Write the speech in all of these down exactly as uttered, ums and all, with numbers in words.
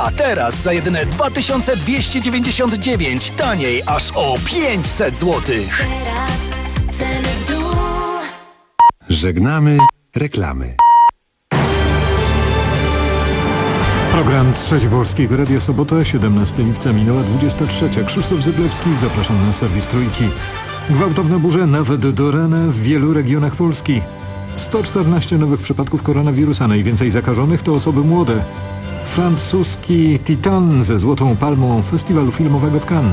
A teraz za jedyne dwa tysiące dwieście dziewięćdziesiąt dziewięć taniej aż o pięćset złotych. Teraz ceny w dół. Żegnamy reklamy. Program Trzeci Polskiego Radia Sobota, siedemnastego lipca, minęła dwudziesta trzecia. Krzysztof Zyblewski, zapraszam na serwis Trójki. Gwałtowne burze nawet do rana w wielu regionach Polski. sto czternaście nowych przypadków koronawirusa, najwięcej zakażonych to osoby młode. Francuski Titan ze Złotą Palmą Festiwalu Filmowego w Cannes.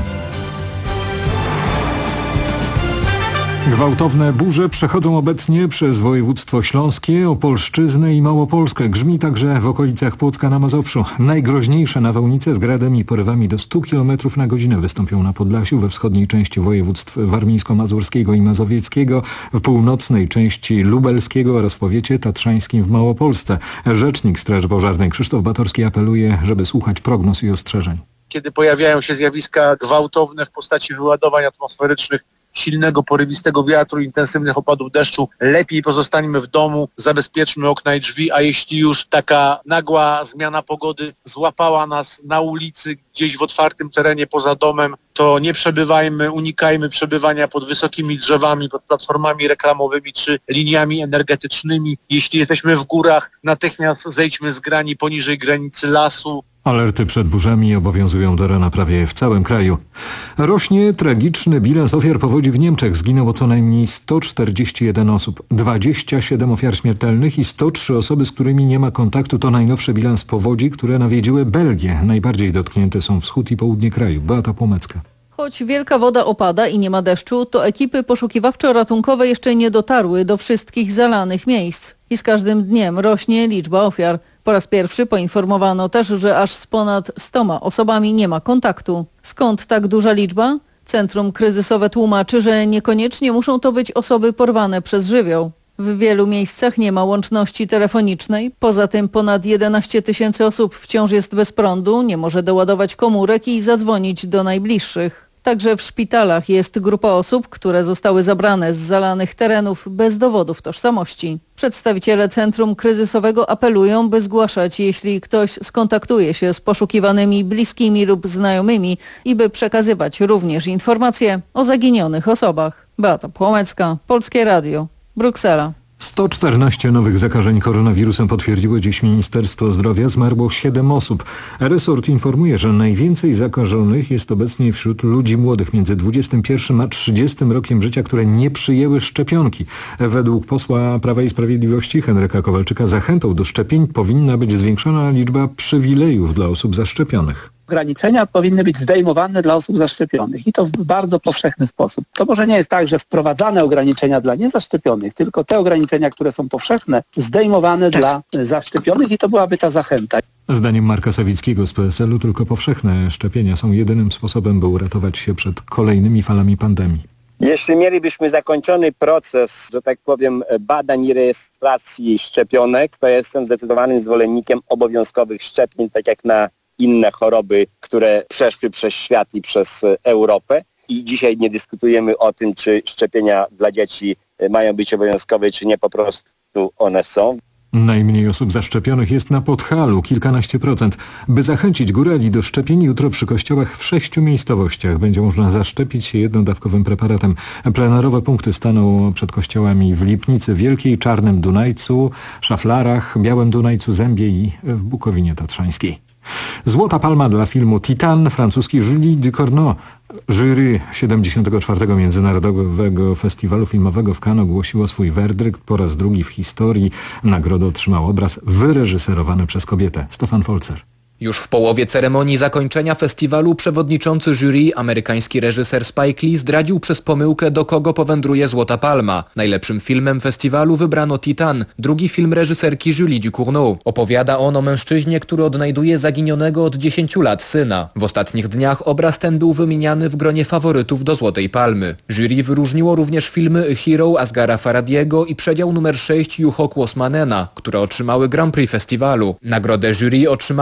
Gwałtowne burze przechodzą obecnie przez województwo śląskie, Opolszczyznę i Małopolskę. Grzmi także w okolicach Płocka na Mazowszu. Najgroźniejsze nawałnice z gradem i porywami do stu kilometrów na godzinę wystąpią na Podlasiu, we wschodniej części województw warmińsko-mazurskiego i mazowieckiego, w północnej części lubelskiego oraz w powiecie tatrzańskim w Małopolsce. Rzecznik Straży Pożarnej Krzysztof Batorski apeluje, żeby słuchać prognoz i ostrzeżeń. Kiedy pojawiają się zjawiska gwałtowne w postaci wyładowań atmosferycznych, silnego, porywistego wiatru, intensywnych opadów deszczu, lepiej pozostańmy w domu, zabezpieczmy okna i drzwi, a jeśli już taka nagła zmiana pogody złapała nas na ulicy, gdzieś w otwartym terenie poza domem, to nie przebywajmy, unikajmy przebywania pod wysokimi drzewami, pod platformami reklamowymi czy liniami energetycznymi. Jeśli jesteśmy w górach, natychmiast zejdźmy z grani poniżej granicy lasu. Alerty przed burzami obowiązują do rana prawie w całym kraju. Rośnie tragiczny bilans ofiar powodzi w Niemczech. Zginęło co najmniej sto czterdzieści jeden osób, dwadzieścia siedem ofiar śmiertelnych i sto trzy osoby, z którymi nie ma kontaktu. To najnowszy bilans powodzi, które nawiedziły Belgię. Najbardziej dotknięte są wschód i południe kraju. Beata Płomecka. Choć wielka woda opada i nie ma deszczu, to ekipy poszukiwawczo-ratunkowe jeszcze nie dotarły do wszystkich zalanych miejsc. I z każdym dniem rośnie liczba ofiar. Po raz pierwszy poinformowano też, że aż z ponad stoma osobami nie ma kontaktu. Skąd tak duża liczba? Centrum kryzysowe tłumaczy, że niekoniecznie muszą to być osoby porwane przez żywioł. W wielu miejscach nie ma łączności telefonicznej. Poza tym ponad jedenaście tysięcy osób wciąż jest bez prądu, nie może doładować komórek i zadzwonić do najbliższych. Także w szpitalach jest grupa osób, które zostały zabrane z zalanych terenów bez dowodów tożsamości. Przedstawiciele Centrum Kryzysowego apelują, by zgłaszać, jeśli ktoś skontaktuje się z poszukiwanymi bliskimi lub znajomymi i by przekazywać również informacje o zaginionych osobach. Beata Płomecka, Polskie Radio, Bruksela. sto czternaście nowych zakażeń koronawirusem potwierdziło dziś Ministerstwo Zdrowia. Zmarło siedem osób. Resort informuje, że najwięcej zakażonych jest obecnie wśród ludzi młodych między dwudziestym pierwszym a trzydziestym rokiem życia, które nie przyjęły szczepionki. Według posła Prawa i Sprawiedliwości Henryka Kowalczyka zachętą do szczepień powinna być zwiększona liczba przywilejów dla osób zaszczepionych. Ograniczenia powinny być zdejmowane dla osób zaszczepionych i to w bardzo powszechny sposób. To może nie jest tak, że wprowadzane ograniczenia dla niezaszczepionych, tylko te ograniczenia, które są powszechne, zdejmowane dla zaszczepionych i to byłaby ta zachęta. Zdaniem Marka Sawickiego z P S L-u tylko powszechne szczepienia są jedynym sposobem, by uratować się przed kolejnymi falami pandemii. Jeśli mielibyśmy zakończony proces, że tak powiem, badań i rejestracji szczepionek, to jestem zdecydowanym zwolennikiem obowiązkowych szczepień, tak jak na inne choroby, które przeszły przez świat i przez Europę. I dzisiaj nie dyskutujemy o tym, czy szczepienia dla dzieci mają być obowiązkowe, czy nie, po prostu one są. Najmniej osób zaszczepionych jest na Podhalu, kilkanaście procent. By zachęcić górali do szczepień, jutro przy kościołach w sześciu miejscowościach będzie można zaszczepić się jednodawkowym preparatem. Plenerowe punkty staną przed kościołami w Lipnicy Wielkiej, Czarnym Dunajcu, Szaflarach, Białym Dunajcu, Zębie i w Bukowinie Tatrzańskiej. Złota Palma dla filmu Titan, francuski Julie Ducournau. Jury siedemdziesiątego czwartego Międzynarodowego Festiwalu Filmowego w Cannes ogłosiło swój werdykt. Po raz drugi w historii nagrodę otrzymał obraz wyreżyserowany przez kobietę. Stefan Folzer. Już w połowie ceremonii zakończenia festiwalu przewodniczący jury, amerykański reżyser Spike Lee, zdradził przez pomyłkę, do kogo powędruje Złota Palma. Najlepszym filmem festiwalu wybrano Titan, drugi film reżyserki Julie Ducournau. Opowiada on o mężczyźnie, który odnajduje zaginionego od dziesięciu lat syna. W ostatnich dniach obraz ten był wymieniany w gronie faworytów do Złotej Palmy. Jury wyróżniło również filmy Hero Asghara Farhadiego i Przedział numer sześć Juho Kuosmanena, które otrzymały Grand Prix festiwalu. Nagrodę jury otrzymały Izrael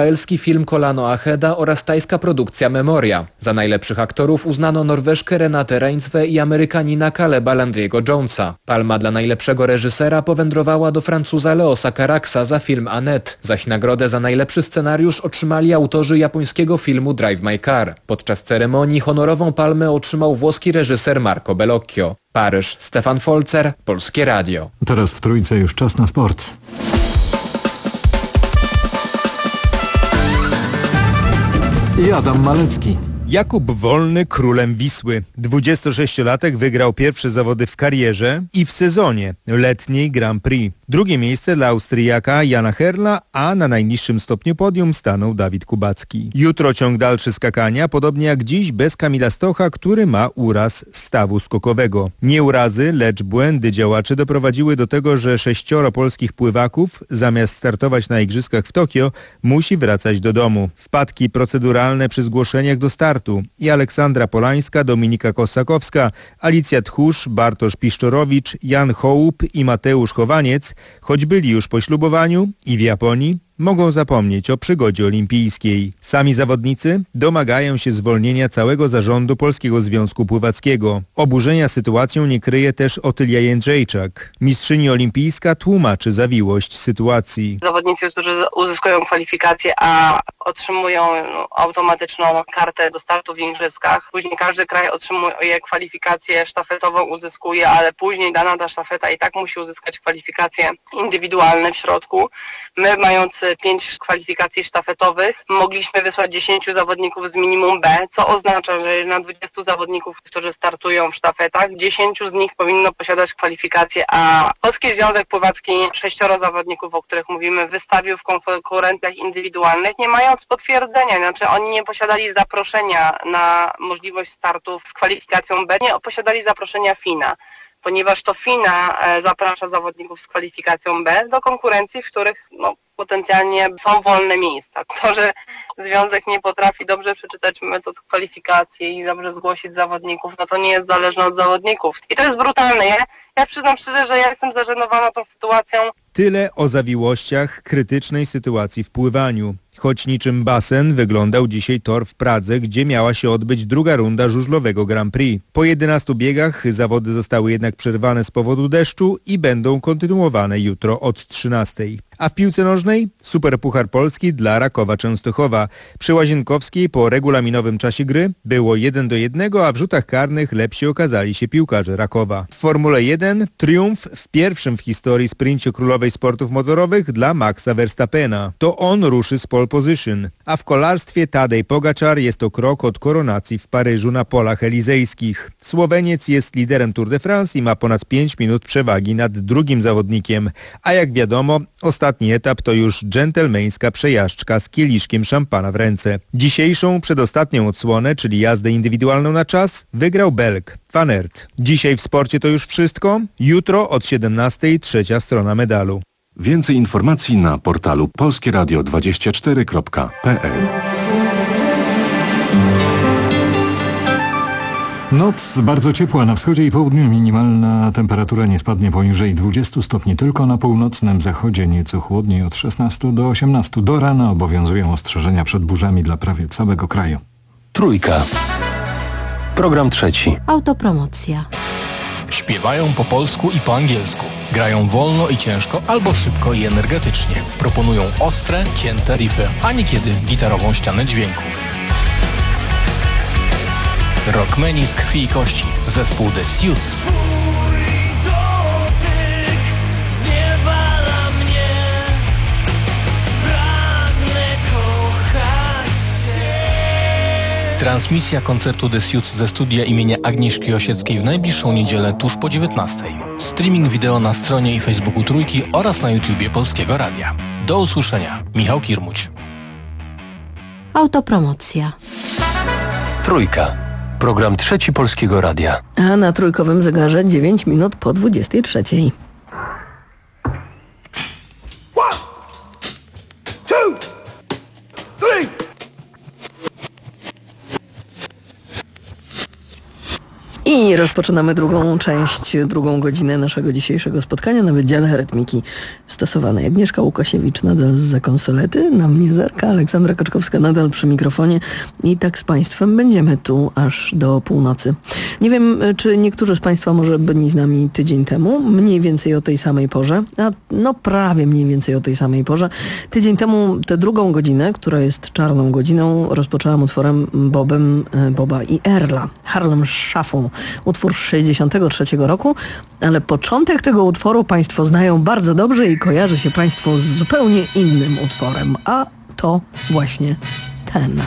izraelski film Kolano Acheda oraz tajska produkcja Memoria. Za najlepszych aktorów uznano Norweżkę Renate Reinsve i Amerykanina Caleba Landry'ego Jonesa. Palma dla najlepszego reżysera powędrowała do Francuza Leosa Caraxa za film Annette, zaś nagrodę za najlepszy scenariusz otrzymali autorzy japońskiego filmu Drive My Car. Podczas ceremonii honorową palmę otrzymał włoski reżyser Marco Bellocchio. Paryż, Stefan Folzer, Polskie Radio. Teraz w Trójce już czas na sport. I Adam Malecki. Jakub Wolny królem Wisły. dwudziestosześciolatek wygrał pierwsze zawody w karierze i w sezonie letniej Grand Prix. Drugie miejsce dla Austriaka Jana Herla, a na najniższym stopniu podium stanął Dawid Kubacki. Jutro ciąg dalszy skakania, podobnie jak dziś bez Kamila Stocha, który ma uraz stawu skokowego. Nie urazy, lecz błędy działaczy doprowadziły do tego, że sześcioro polskich pływaków zamiast startować na igrzyskach w Tokio musi wracać do domu. Wpadki proceduralne przy zgłoszeniach do startu i Aleksandra Polańska, Dominika Kosakowska, Alicja Tchórz, Bartosz Piszczorowicz, Jan Hołup i Mateusz Chowaniec, choć byli już po ślubowaniu i w Japonii, mogą zapomnieć o przygodzie olimpijskiej. Sami zawodnicy domagają się zwolnienia całego zarządu Polskiego Związku Pływackiego. Oburzenia sytuacją nie kryje też Otylia Jędrzejczak. Mistrzyni olimpijska tłumaczy zawiłość sytuacji. Zawodnicy, którzy uzyskują kwalifikacje, a otrzymują no, automatyczną kartę do startu w igrzyskach. Później każdy kraj otrzymuje kwalifikację sztafetową, uzyskuje, ale później dana ta sztafeta i tak musi uzyskać kwalifikacje indywidualne w środku. My, mając pięć kwalifikacji sztafetowych, mogliśmy wysłać dziesięciu zawodników z minimum B, co oznacza, że na dwudziestu zawodników, którzy startują w sztafetach, dziesięciu z nich powinno posiadać kwalifikacje A. Polski Związek Pływacki sześcioro zawodników, o których mówimy, wystawił w konkurencjach indywidualnych, nie mając potwierdzenia, znaczy oni nie posiadali zaproszenia na możliwość startów z kwalifikacją B, nie posiadali zaproszenia FINA, ponieważ to FINA zaprasza zawodników z kwalifikacją B do konkurencji, w których no, potencjalnie są wolne miejsca. To, że związek nie potrafi dobrze przeczytać metod kwalifikacji i dobrze zgłosić zawodników, no to nie jest zależne od zawodników. I to jest brutalne. Ja, ja przyznam szczerze, że ja jestem zażenowana tą sytuacją. Tyle o zawiłościach krytycznej sytuacji w pływaniu. Choć niczym basen wyglądał dzisiaj tor w Pradze, gdzie miała się odbyć druga runda żużlowego Grand Prix. Po jedenastu biegach zawody zostały jednak przerwane z powodu deszczu i będą kontynuowane jutro od trzynastej. A w piłce nożnej Superpuchar Polski dla Rakowa Częstochowa. Przy Łazienkowskiej po regulaminowym czasie gry było jeden do jednego, a w rzutach karnych lepsi okazali się piłkarze Rakowa. W Formule jeden triumf w pierwszym w historii sprincie królowej sportów motorowych dla Maxa Verstappena. To on ruszy z pole position. A w kolarstwie Tadej Pogačar jest to krok od koronacji w Paryżu na polach elizejskich. Słoweniec jest liderem Tour de France i ma ponad pięć minut przewagi nad drugim zawodnikiem. A jak wiadomo, ostatni etap to już dżentelmeńska przejażdżka z kieliszkiem szampana w ręce. Dzisiejszą przedostatnią odsłonę, czyli jazdę indywidualną na czas, wygrał Belg Van Aert. Dzisiaj w sporcie to już wszystko. Jutro od siedemnastej trzecia strona medalu. Więcej informacji na portalu polskie radio dwadzieścia cztery kropka p l. Noc bardzo ciepła na wschodzie i południu. Minimalna temperatura nie spadnie poniżej dwudziestu stopni. Tylko na północnym zachodzie nieco chłodniej od szesnastu do osiemnastu. Do rana obowiązują ostrzeżenia przed burzami dla prawie całego kraju. Trójka. Program trzeci. Autopromocja. Śpiewają po polsku i po angielsku. Grają wolno i ciężko albo szybko i energetycznie. Proponują ostre, cięte riffy, a niekiedy gitarową ścianę dźwięku. Rockmeni z krwi i kości. Zespół The Suits. Transmisja koncertu The Suits ze studia imienia Agnieszki Osieckiej w najbliższą niedzielę tuż po dziewiętnastej. Streaming wideo na stronie i Facebooku Trójki oraz na YouTubie Polskiego Radia. Do usłyszenia. Michał Kirmuć. Autopromocja. Trójka. Program trzeci Polskiego Radia. A na trójkowym zegarze dziewięć minut po dwudziestej trzeciej. I rozpoczynamy drugą część, drugą godzinę naszego dzisiejszego spotkania na Wydziale Rytmiki Stosowanej. Agnieszka Łukasiewicz nadal zza konsolety, na mnie zerka, Aleksandra Kaczkowska nadal przy mikrofonie i tak z Państwem będziemy tu aż do północy. Nie wiem, czy niektórzy z Państwa może byli z nami tydzień temu, mniej więcej o tej samej porze, a no prawie mniej więcej o tej samej porze. Tydzień temu tę drugą godzinę, która jest czarną godziną, rozpoczęłam utworem Bobem, Boba i Earla. Harlem Shuffle. Utwór z sześćdziesiątego trzeciego roku, ale początek tego utworu Państwo znają bardzo dobrze i kojarzy się Państwu z zupełnie innym utworem, a to właśnie ten.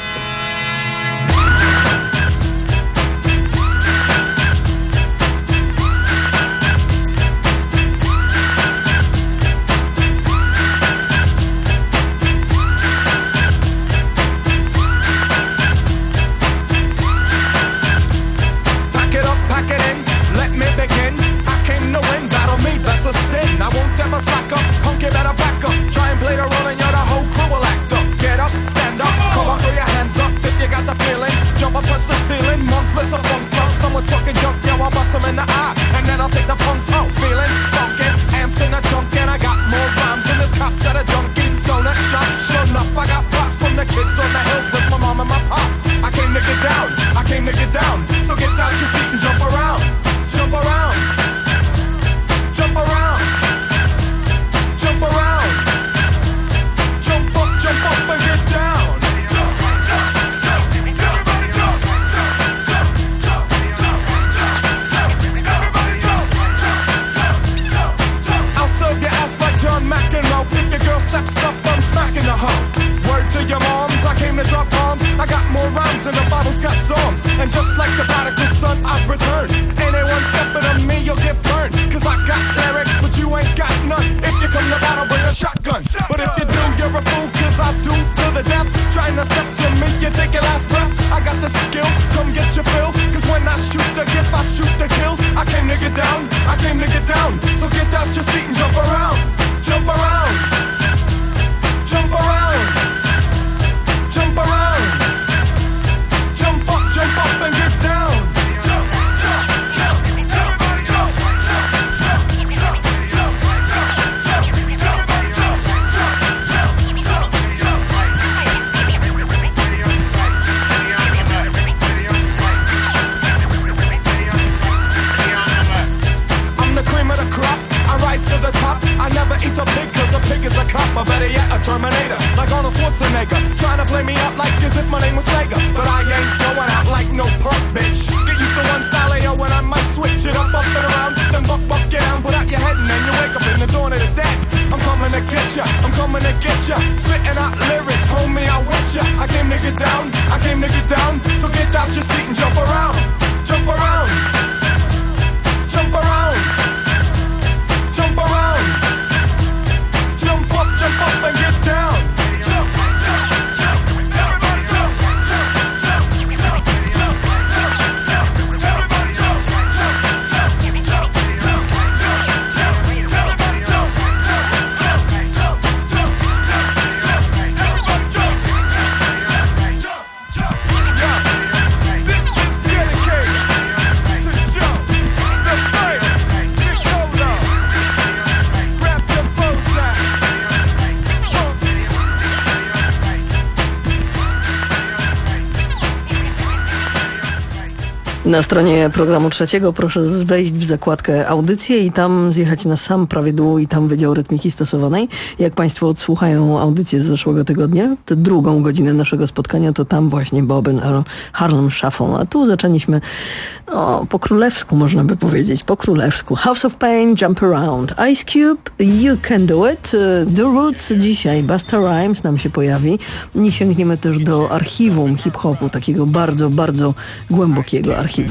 Na stronie programu trzeciego proszę wejść w zakładkę audycje i tam zjechać na sam prawie dół i tam Wydział Rytmiki Stosowanej. Jak Państwo odsłuchają audycję z zeszłego tygodnia, tę drugą godzinę naszego spotkania, to tam właśnie Bob and Earl, Harlem Shuffle. A tu zaczęliśmy o, po królewsku, można by powiedzieć, po królewsku. House of Pain, Jump Around. Ice Cube, You Can Do It. The Roots dzisiaj, Busta Rhymes nam się pojawi. I sięgniemy też do archiwum hip-hopu, takiego bardzo, bardzo głębokiego archiwum.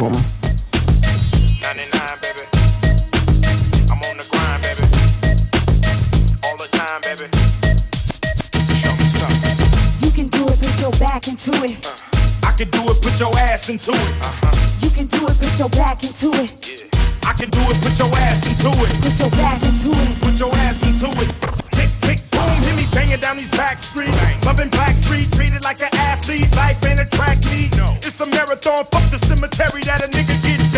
You can do it, put your back into it. I can do it, put your ass into it. You can do it, put your back into it. I can do it, put your ass into it. Put your back into it. Put your ass into it. Tick, tick, boom, hear me banging down these back streets. Loving Black Street, treated like an athlete. Life ain't a track meet. It's a marathon, fuck the cemetery that a nigga get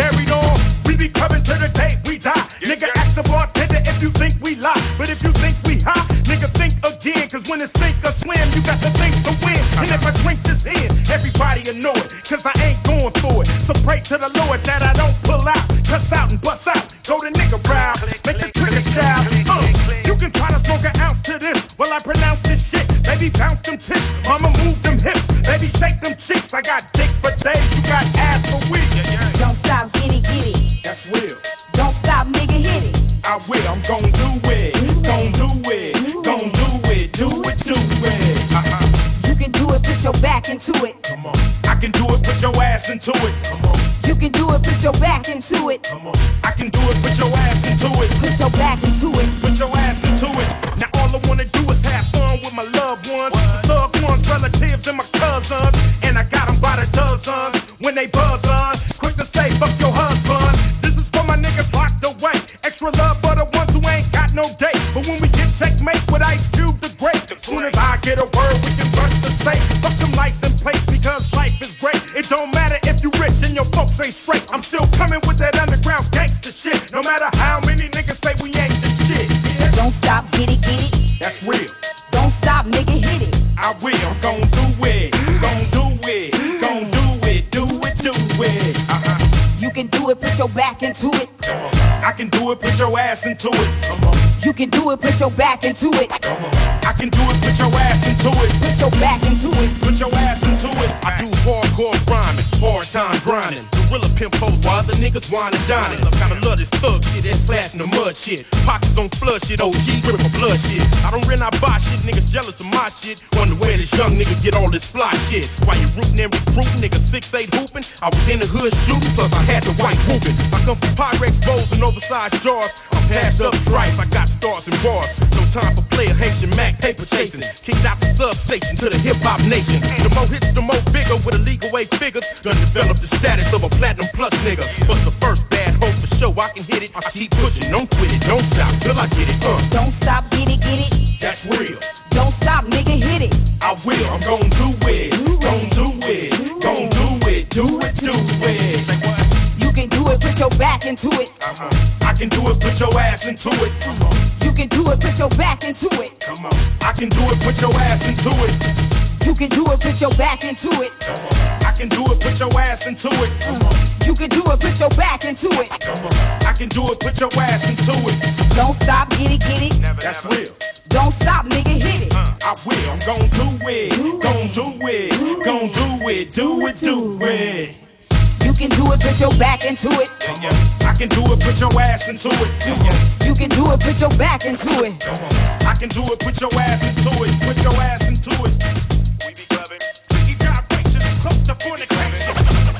you know it, cause I ain't going for it. So pray to the Lord that I don't pull out, cuss out and bust out, go the nigga round, make the trigger shout. Uh, you can try to smoke an ounce to this, while I pronounce this shit. Baby bounce them tits, mama move them hips, baby shake them cheeks. I got dick for days, you got ass for weeks. Don't stop, get it, get it. That's real. Don't stop, nigga, hit it. I will, I'm gon' do it, gon' do it, gon' do it, do it, do it. Uh-huh. You can do it, put your back into it. Come on. I can do it, put your ass into it. Come on. You can do it, put your back into it. Come on. I can do it, put your ass into it. Put your back into it. Put your ass into it. Now all I wanna do is have fun with my loved ones, loved ones, relatives, and my cousins. And I got them by the dozens when they buzz on. Quick to say, fuck your husband. This is for my niggas locked away. Extra love for the ones who ain't got no date. But when we get checkmate with Ice Cube the Great, as soon as I get a word, we can rush the state. Fuck them license plates because life is great. It don't matter if you rich and your folks ain't straight. I'm still coming with that underground gangster shit. No matter how many niggas say we ain't the shit. Yeah. Don't stop, get it, get it. That's real. Don't stop, nigga, hit it. I will, I'm gon' do it, gon' do it, gon' do it, do it, do it. Uh-huh. You can do it, put your back into it. Come on. I can do it, put your ass into it. Come on. You can do it, put your back into it. Come on. I can do it, put your ass into it. Put your back into it. Put your ass into it. I do hardcore rhyming, hard time grinding. Gorilla pimp hoes while other niggas whining dining. I kinda love this thug shit, that splash in the mud shit. Pockets on flood shit, O G grip for blood shit. I don't rent, I buy shit, niggas jealous of my shit. Wonder where this young nigga get all this fly shit. While you rootin' and recruiting, niggas six eight hooping. I was in the hood shooting, plus I had the white whooping. I come from Pyrex bowls and oversized jars. I'm passed up stripes, I got stars and bars. No time for player Haitian Mac, paper chasing. Kicked out the substation to the hip-hop nation. The more hits, the more bigger with illegal way figures. Done developed the status of a platinum plus nigga. But the first bad hope for sure I can hit it. I keep pushing, don't quit it, don't stop till I get it. Uh. Don't stop, get it, get it. That's real. Don't stop, nigga, hit it. I will, I'm gon' do it, gon' do it, gon' do it, do it, do it. Like what? You can do it, put your back into it. Uh-huh. I can do it, put your ass into it. Come on. You can do it, put your back into it. Come on. I can do it, put your ass into it. You can do it, put your back into it. Come on. I can do it, put your ass into it. Come on. You can do it, put your back into it. Come on. I can do it, put your ass into it. Don't stop, get it, get it. Never, That's never. real. Don't stop, nigga, hit it. Uh, I will, I'm gon' do it, gon' do it, gon' do it, do it, do it. You can do it, put your back into it. Come on. I can do it, put your ass into it. Come on. You can do it, put your back into it. Come on. I can do it, put your ass into it. Put your ass into it. We be clubbing. We got righteous, close to fornication.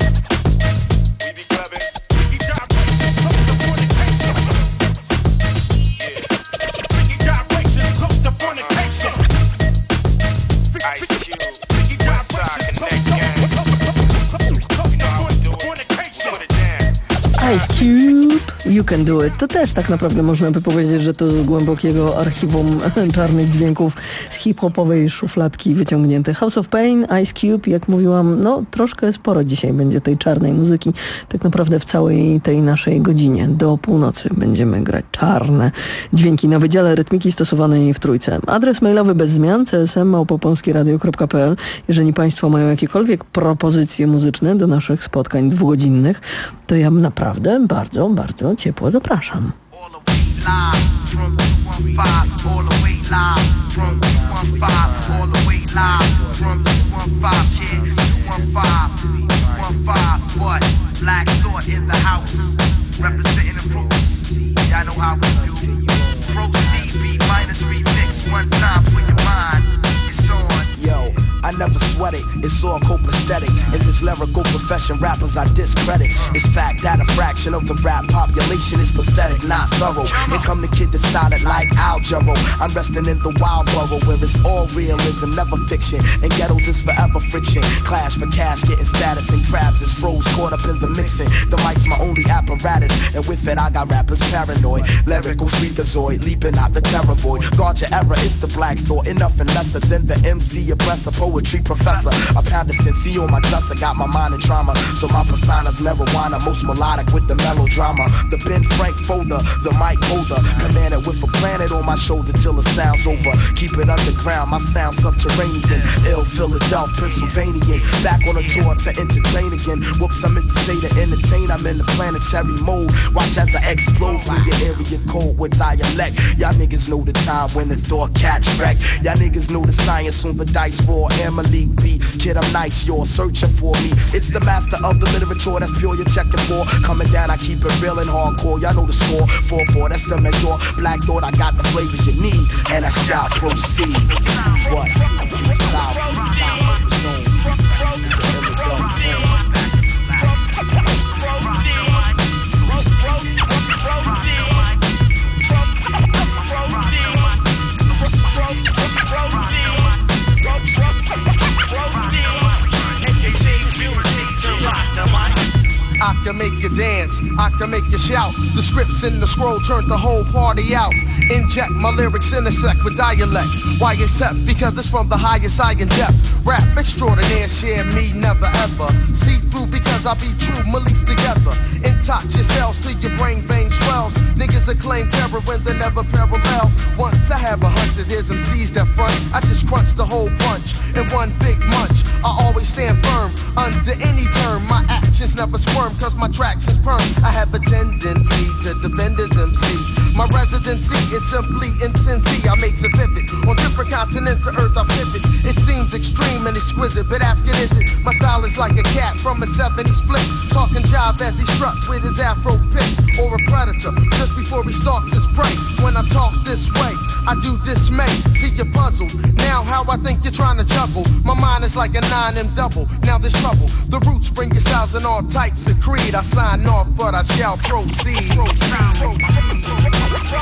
We be clubbing. We got righteous, close to fornication. Yeah. We got righteous, close to fornication. Ice Cube, we got righteous, close to Ice Cube, You Can Do It. To też tak naprawdę można by powiedzieć, że to z głębokiego archiwum czarnych dźwięków z hip-hopowej szufladki wyciągnięte. House of Pain, Ice Cube, jak mówiłam, no troszkę sporo dzisiaj będzie tej czarnej muzyki. Tak naprawdę w całej tej naszej godzinie do północy będziemy grać czarne dźwięki na Wydziale Rytmiki stosowanej w Trójce. Adres mailowy bez zmian c s m małpa polskie radio kropka p l. Jeżeli Państwo mają jakiekolwiek propozycje muzyczne do naszych spotkań dwugodzinnych, to ja naprawdę bardzo, bardzo ciepło zapraszam. I never sweat it, it's all copacetic. In this lyrical profession, rappers I discredit. It's fact that a fraction of the rap population is pathetic, not thorough. Here come the kid that started like Al Jarreau. I'm resting in the wild borough where it's all realism, never fiction. And ghettos is forever friction. Clash for cash, getting status, and crabs is froze, caught up in the mixing. The mic's my only apparatus, and with it I got rappers paranoid. Lyrical freakazoid, leaping out the terror void. Guard your error, it's the black thought, and nothing lesser than the M C oppressor. Poetry professor, Casa. I pounded Cincy on my dust, I got my mind in trauma. So my persona's marijuana, most melodic with the melodrama. The Ben Frank folder, the mic holder, commanded with a planet on my shoulder till the sound's over. Keep it underground, my sound subterranean. Ill Philadelphia, Pennsylvania. Back on a tour to entertain again. Whoops, I'm in the state of entertain. I'm in the planetary mode. Watch as I explode through your area code with dialect. Y'all niggas know the time when the door catch wreck. Y'all niggas know the science on the dice for Emily B. Kid, I'm nice, you're searching for me. It's the master of the literature, that's pure you're checking for. Coming down, I keep it real and hardcore. Y'all know the score. four four, that's the major. Black Thought, I got the flavors you need. And I shall proceed. What? Stop. I can make you dance, I can make you shout. The scripts in the scroll turned the whole party out. Inject my lyrics intersect with dialect. Why accept? Because it's from the highest I in depth. Rap extraordinaire, share me never ever. See through because I be true, Malice together. Intox your cells till your brain vein swells. Niggas acclaim terror when they're never parallel. Once I have a hunch that here's M Cs that front, I just crunch the whole bunch in one big munch. I always stand firm under any term. My actions never squirm cause my tracks is perm. I have a tendency to defend as M C. My residency is simply in Cincy. I make it vivid. On different continents of earth I pivot. It seems extreme and exquisite, but ask it, is it? My style is like a cat from a seventies flick, talking jive as he struck with his afro pick. Or a predator, just before he stalks his prey. When I talk this way, I do dismay. See you're puzzled, now how I think you're trying to juggle. My mind is like a nine M double, now there's trouble. The roots bring your styles in all types of creed. I sign off, but I shall proceed. Proceed, proceed.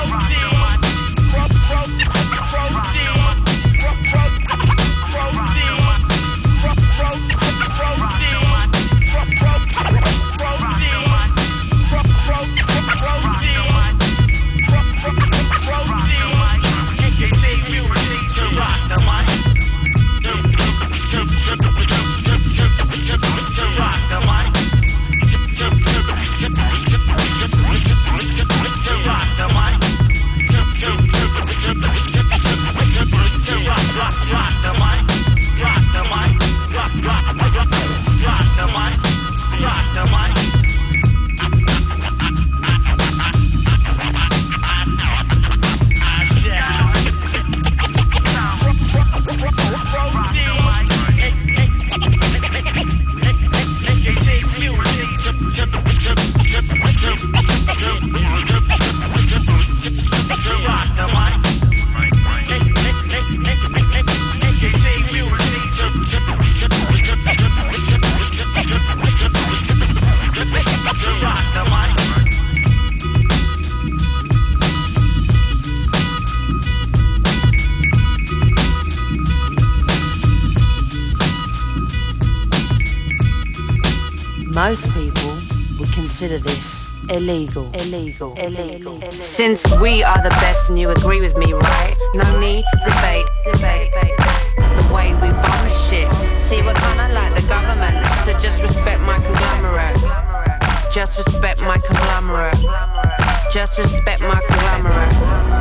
Most people would consider this illegal, illegal, illegal. Since we are the best and you agree with me, right? No need to debate, debate, debate. The way we bomb shit. See, we're kinda like the government, so just respect my conglomerate. Just respect my conglomerate. Just respect my conglomerate.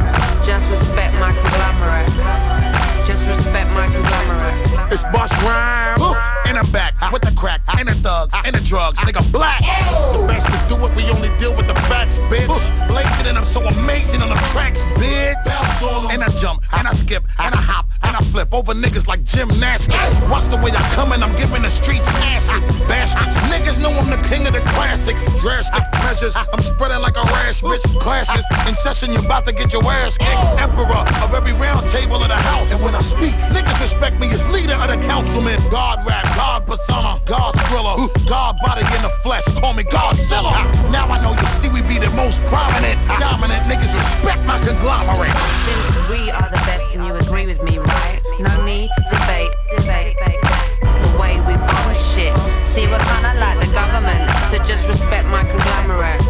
Just respect my conglomerate. Just respect my conglomerate. It's Busta Rhymes, and I'm back with the crack, and the thugs, and the drugs, nigga black. The best to do it, we only deal with the facts, bitch. Blazing and I'm so amazing on the tracks, bitch. And I jump, and I skip, and I hop, and I flip over niggas like gymnastics. Watch the way I come and I'm giving the streets acid. Bastards, niggas know I'm the king of the classics. Drastic measures, I'm spreading like a rash, bitch. Classes, in session, you're about to get your ass kicked. Emperor of every round table of the house. And when I speak, niggas respect me as leader of the councilman. God rap, God persona, God thriller, God body in the flesh, call me Godzilla. Now I know you see we be the most prominent, dominant niggas respect my conglomerate. Since we are the best and you agree with me, right? No need to debate, debate, debate. The way we bomb shit. See, we're kinda like the government, so just respect my conglomerate.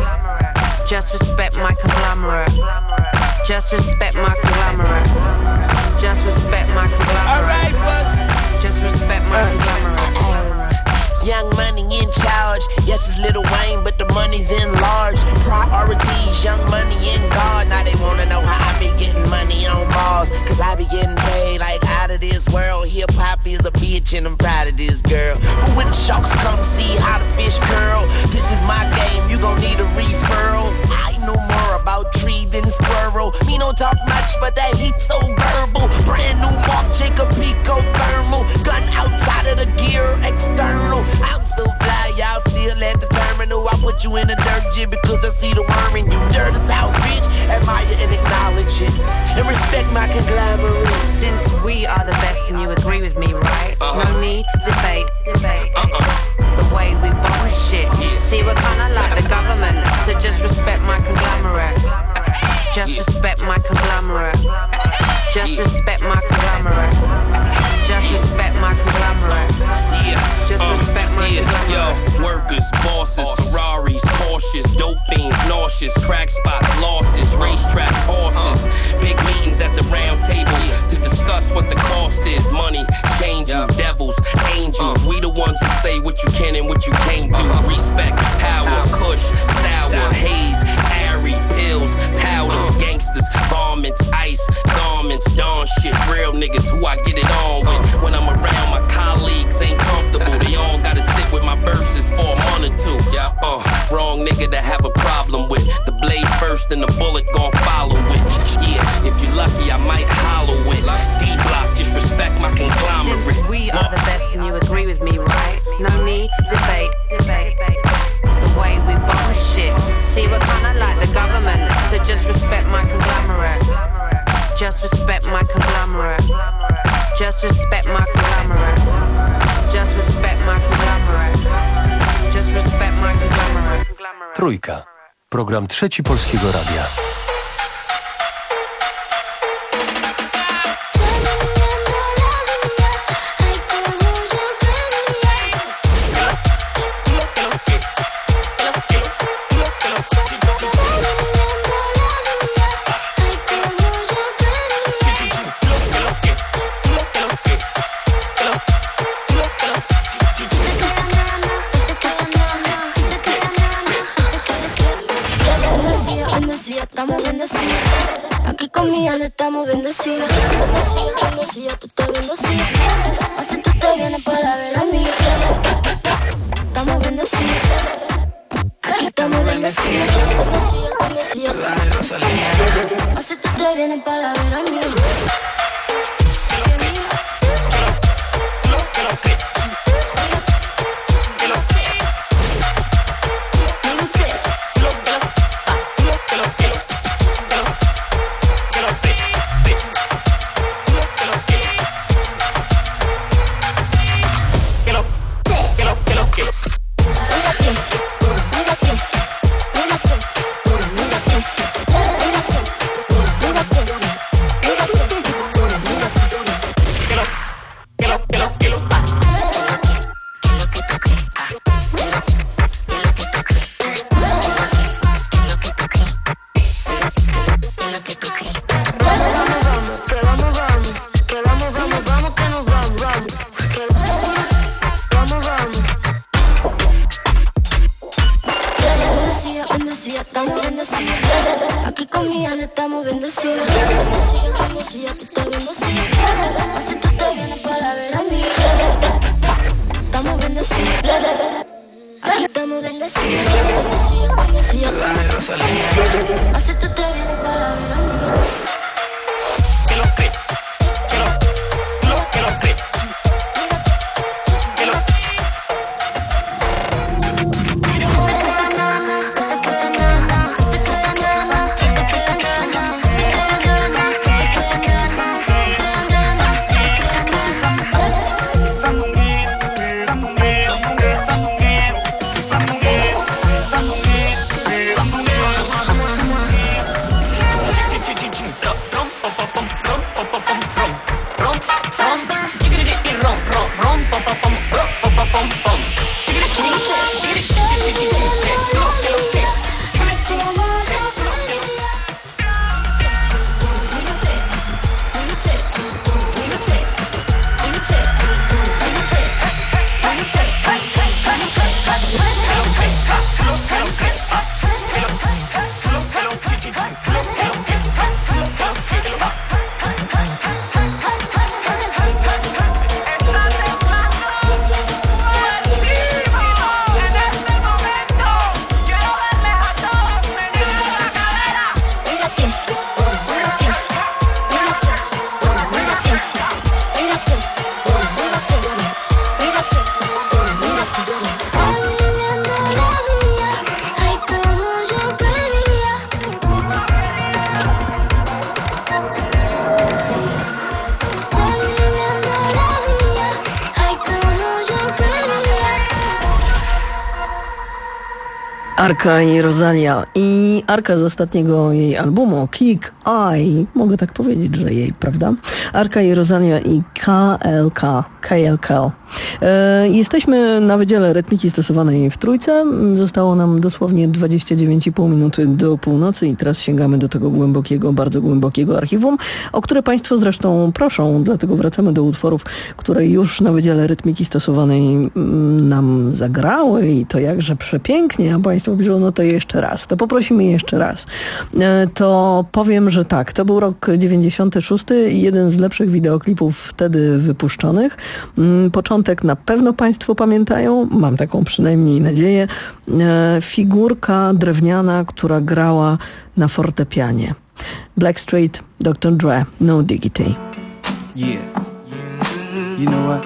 Just respect my conglomerate. Just respect my conglomerate. Just respect my conglomerate. Alright, Bus. Just respect my conglomerate. Young Money in charge. Yes, it's Lil Wayne, but the money's in large. Priorities, Young Money in God. Now they wanna know how I be getting money on Mars. Cause I be getting paid like out of this world. Hip hop is a bitch and I'm proud of this girl. But when the sharks come see how the fish curl, this is my game, you gon' need a referral. I know more about tree than squirrel. Me don't talk much, but that heat so verbal. Brand new Mark Jacob Pico thermal. Gun outside of the gear, external. I'm so fly, y'all still at the terminal. I put you in the dirt jig because I see the worm in you. Dirt is out, bitch. Admire and acknowledge it. And respect my conglomerate. Since we are the best and you agree with me, right? Uh-huh. No need to debate, debate. Uh-uh. The way we bomb shit. Yeah. See, we're kinda like the government, so just respect my conglomerate. Just yeah. respect my conglomerate. Just yeah. respect my conglomerate. Just yeah. respect my conglomerate. Yeah. Just uh, respect my yeah. conglomerate. Yo, workers, bosses, Ferraris, Porsches, dope fiends, nauseous, crack spots, losses, racetrack horses. Uh. Big meetings at the round table yeah. to discuss what the cost is. Money, change you, yeah. devils, angels. Uh. We the ones who say what you can and what you can't do. Uh-huh. Respect, power, kush, sour, sour. haze, airy, pills, powder, uh. gangsters, varmints, ice, garments, dawn shit. Real niggas who I get it on with. When I'm around, my colleagues ain't comfortable. They all gotta sit with my verses for a month or two. Uh, wrong nigga to have a problem with. The blade first and the bullet gon' follow it. Yeah, if you're lucky, I might hollow it. D-Block, just respect my conglomerate. Since we are the best and you agree with me, right? No need to debate, debate. The way we bomb shit. See, we're kinda like the government, so just respect my conglomerate. Just respect my conglomerate. Just respect my conglomerate. Just respect my conglomerate. Just respect my conglomerate. Trójka. Program Trzeci Polskiego Radia. Estamos bendecidos, aquí con mi alma estamos bendecidos. Bendecidos, bendecidos, tú estás bendecido. Así tú te vienes para ver a mí. Estamos bendecidos, aquí estamos bendecidos. Bendecidos, bendecidos, así tú te vienes para ver a mí. Arka i Rosalia. I Arka z ostatniego jej albumu, Kick Eye. Mogę tak powiedzieć, że jej, prawda? Arka i Rosalia i K L K. K L K. E, jesteśmy na Wydziale Rytmiki stosowanej w Trójce. Zostało nam dosłownie dwadzieścia dziewięć i pół minuty do północy i teraz sięgamy do tego głębokiego, bardzo głębokiego archiwum, o które Państwo zresztą proszą. Dlatego wracamy do utworów, które już na Wydziale Rytmiki stosowanej nam zagrały i to jakże przepięknie, a Państwo piszą, no to jeszcze raz, to poprosimy jeszcze raz. E, to powiem, że tak, to był rok dziewięćdziesiąty szósty i jeden z lepszych wideoklipów wtedy wypuszczonych. Początek na pewno Państwo pamiętają, mam taką przynajmniej nadzieję. E, figurka drewniana, która grała na fortepianie. Blackstreet, doktor Dre, No Diggity. Yeah. You know what?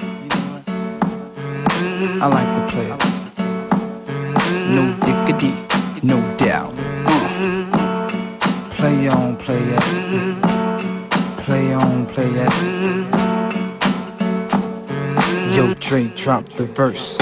I like to play it. No diggity, no doubt. Uh. Play on, play it. Play on, play it. Yo, Dre, drop the verse.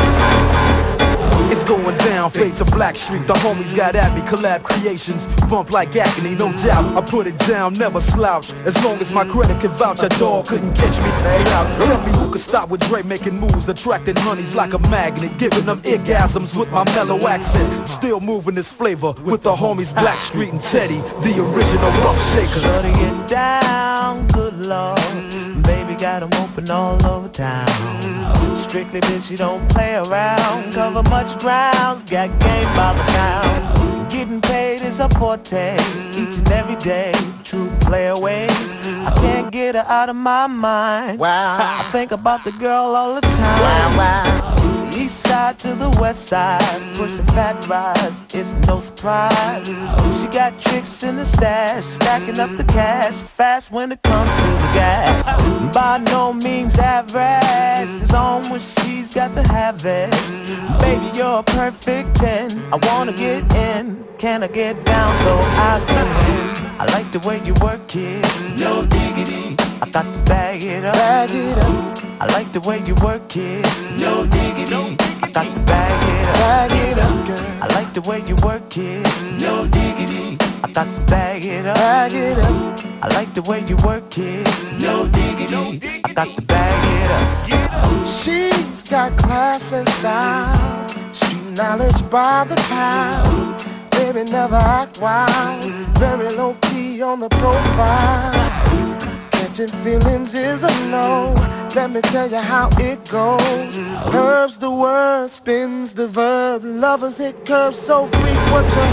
It's going down, fade to Blackstreet. The homies got at me, collab creations. Bump like agony, no doubt. I put it down, never slouch. As long as my credit can vouch, a dog couldn't catch me. Stay out. Tell me who could stop with Dre making moves, attracting honeys like a magnet, giving them orgasms with my mellow accent. Still moving this flavor with the homies Blackstreet and Teddy, the original rough shakers. Shutting it down, good lord. Baby got them open all over town. Strictly bitch, you don't play around. Cover much grounds, got game by the pound. Getting paid is a forte, each and every day. True play away. I can't get her out of my mind. Wow. I think about the girl all the time. Wow, wow. East side to the west side, pushing fat rides, it's no surprise. She got tricks in the stash, stacking up the cash, fast when it comes to the gas. By no means average, it's on when she's got to have it. Baby, you're a perfect ten, I wanna get in, can I get down so I can? I like the way you work it, no diggity, I got to bag it up, bag it up. I like the way you work it, no diggity, I got to bag it up, bag it up, girl. I like the way you work it, no diggity, I got to bag it up, bag it up. I like the way you work it, no diggity, I got to bag it up. She's got class and style, street knowledge by the pound. Baby never act wild, very low key on the profile. Catching feelings is a no. Let me tell you how it goes. Curves the word, spins the verb. Lovers hit curves so frequent you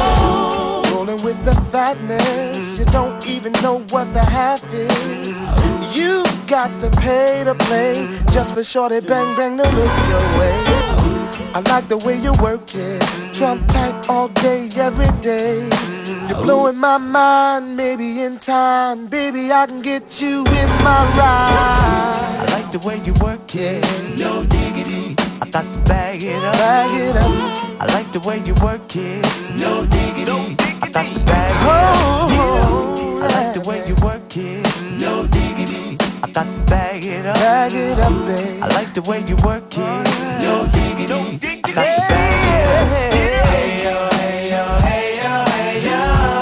heard. Rolling with the fatness, you don't even know what the half is. You got to pay to play, just for shorty bang bang to look your way. I like the way you work it, trump tight all day, every day. You're blowing my mind, maybe in time, baby, I can get you in my ride. I like the way you work it, no diggity, I got to bag it up, bag it up. I like the way you work it, no diggity, I got to bag it up. Oh, I like the way you work it, no diggity, I got to bag it up, bag it up, babe. I like the way you work it, no diggity, I got to bag it up. Hey yo, hey yo, hey yo, hey yo.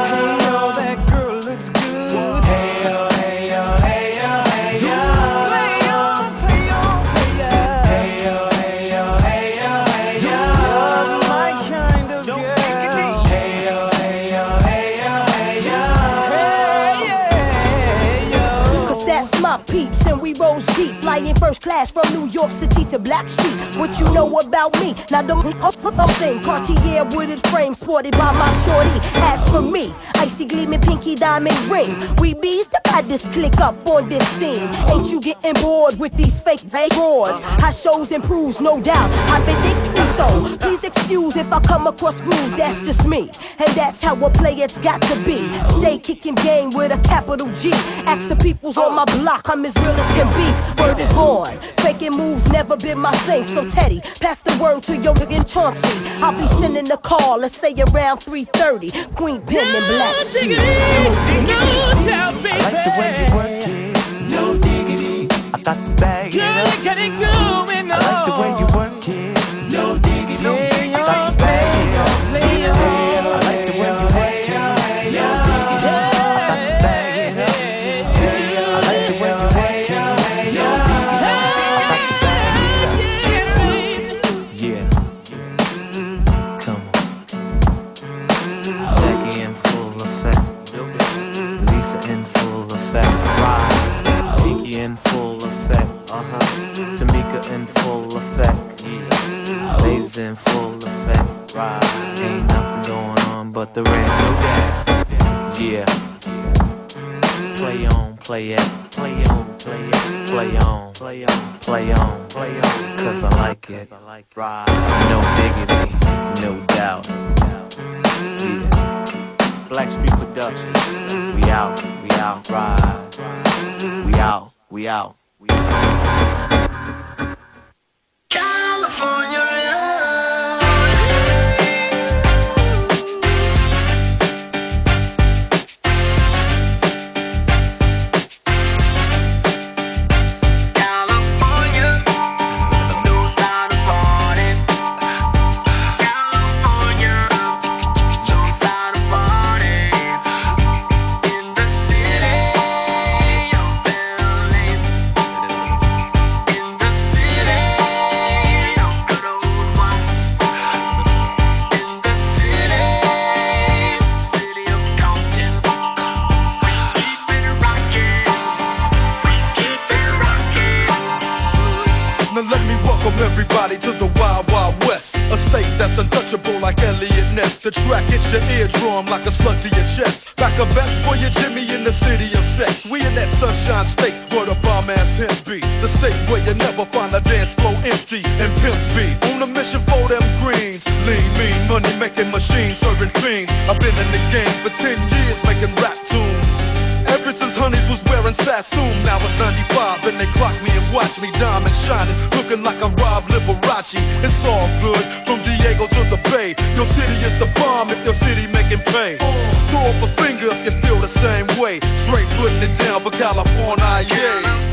Peeps and we rose deep, flying first class from New York City to Blackstreet. What you know about me? Now don't thing. Cartier wooded frame sported by my shorty. As for me, icy gleaming pinky diamond ring. We bees the baddest click up on this scene. Ain't you getting bored with these fake fake broads? How shows improves, no doubt. I've been thinking so. Please excuse if I come across rude. That's just me, and that's how a player's got to be. Stay kicking game with a capital G. Ask the peoples on my block. I'm as real as can be. Word is born. Faking moves never been my thing. So Teddy, pass the word to your nigga Chauncey. I'll be sending the call. Let's say around three thirty. Queen Pen and Black. No diggity, no doubt, baby. I like the way you work it. No diggity, I got to bag it up. Girl, you got it going on. I like the way you work it. No diggity, I got to bag it up. Yeah, lasers in full effect. Right, ain't nothing going on but the red. Yeah, play on, play it, play on, play it, play on, play on, play on, play on. Cause I like it. Right, no diggity, no doubt. Yeah, Blackstreet Productions. We out, we out, right. We out, we out, we out. California. Everybody to the Wild Wild West, a state that's untouchable like Elliot Ness. The track hits your eardrum like a slug to your chest. Back a vest for your Jimmy in the city of sex. We in that sunshine state where the bomb ass him be. The state where you never find a dance floor empty and pimp speed. On a mission for them greens. Lean, mean, money making machines serving fiends. I've been in the game for ten years making rap tunes. Ever since Honeys was wearing Sassoon, now it's ninety-five and they clock me and watch me diamond shining, looking like I'm Rob Liberace. It's all good, from Diego to the Bay. Your city is the bomb if your city making pay. Throw up a finger if you feel the same way. Straight putting it down for California, yeah.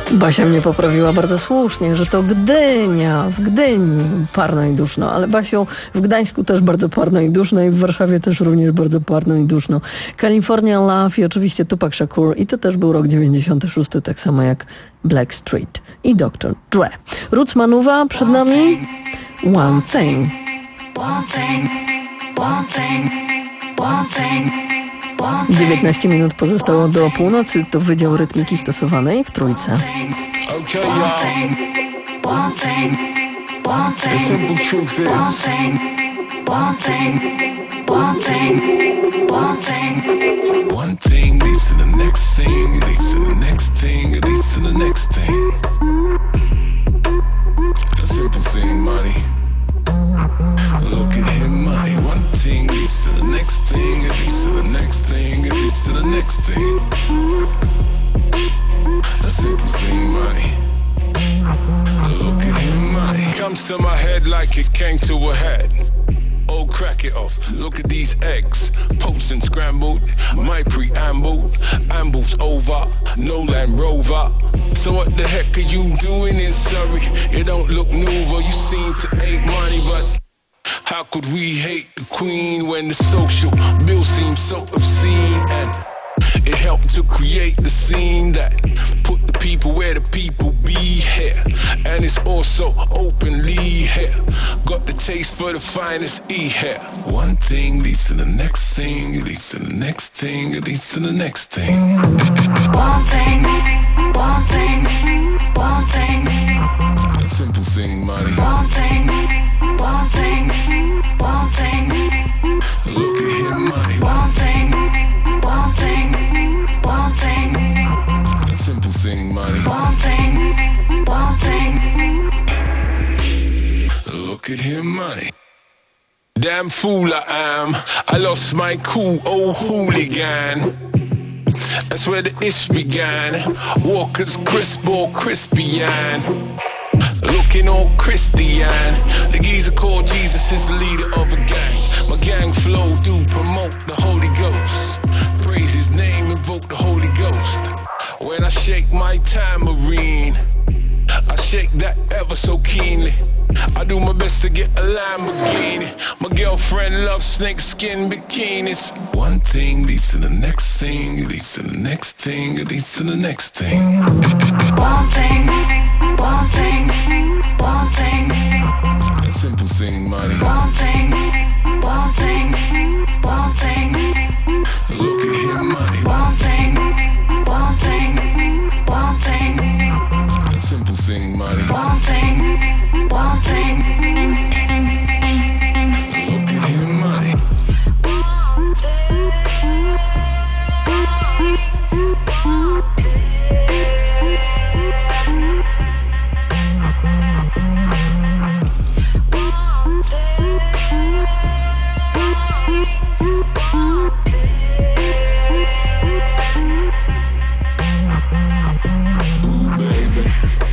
Basia mnie poprawiła bardzo słusznie, że to Gdynia, w Gdyni parno i duszno, ale Basiu, w Gdańsku też bardzo parno i duszno i w Warszawie też również bardzo parno i duszno. California Love i oczywiście Tupac Shakur i to też był rok dziewięćdziesiąty szósty, tak samo jak Blackstreet i doktor Dre. Roots Manuwa przed nami One Thing. One thing, one thing, one thing. dziewiętnaście minut pozostało do północy, to Wydział Rytmiki Stosowanej w Trójce. Okay, y'all. One thing, one thing, the simple truth is one thing, one thing, one thing, one thing. One thing leads to the next thing, leads to the next thing, leads to the next thing. A simple thing, money. Look at him, money. One thing leads to the next thing, it leads to the next thing, it leads to the next thing. A simple thing, money. Look at him, money. Comes to my head like it came to a head. Oh, crack it off. Look at these eggs. Poached and scrambled. My preamble. Amble's over. No Land Rover. So what the heck are you doing in Surrey? You don't look new, or you seem to hate money, but how could we hate the Queen when the social bill seems so obscene? And it helped to create the scene that put the people where the people be here. And it's also openly here. Got the taste for the finest E here. One thing leads to the next thing, leads to the next thing, leads to the next thing. One thing, one thing, one thing. A simple thing, money. One thing, one thing, one thing. Look at him, money. One thing, one thing, one thing. A simple thing, money. One thing, one thing. Look at him, money. Damn fool I am. I lost my cool old hooligan. That's where the ish began. Walker's crisp or crispy-yan. Looking all Christian. The geezer called Jesus is the leader of a gang. My gang flow do promote the Holy Ghost. Praise his name, invoke the Holy Ghost. When I shake my tambourine, I shake that ever so keenly. I do my best to get a Lamborghini. My girlfriend loves snakeskin bikinis. One thing leads to the next thing, leads to the next thing, leads to the next thing. One thing, one thing, one thing. A simple thing, money. One thing, one thing, one thing. Look at him, money. One thing, one thing, one thing. A simple thing, money. One thing, one thing. Look at him, money. Ooh, baby.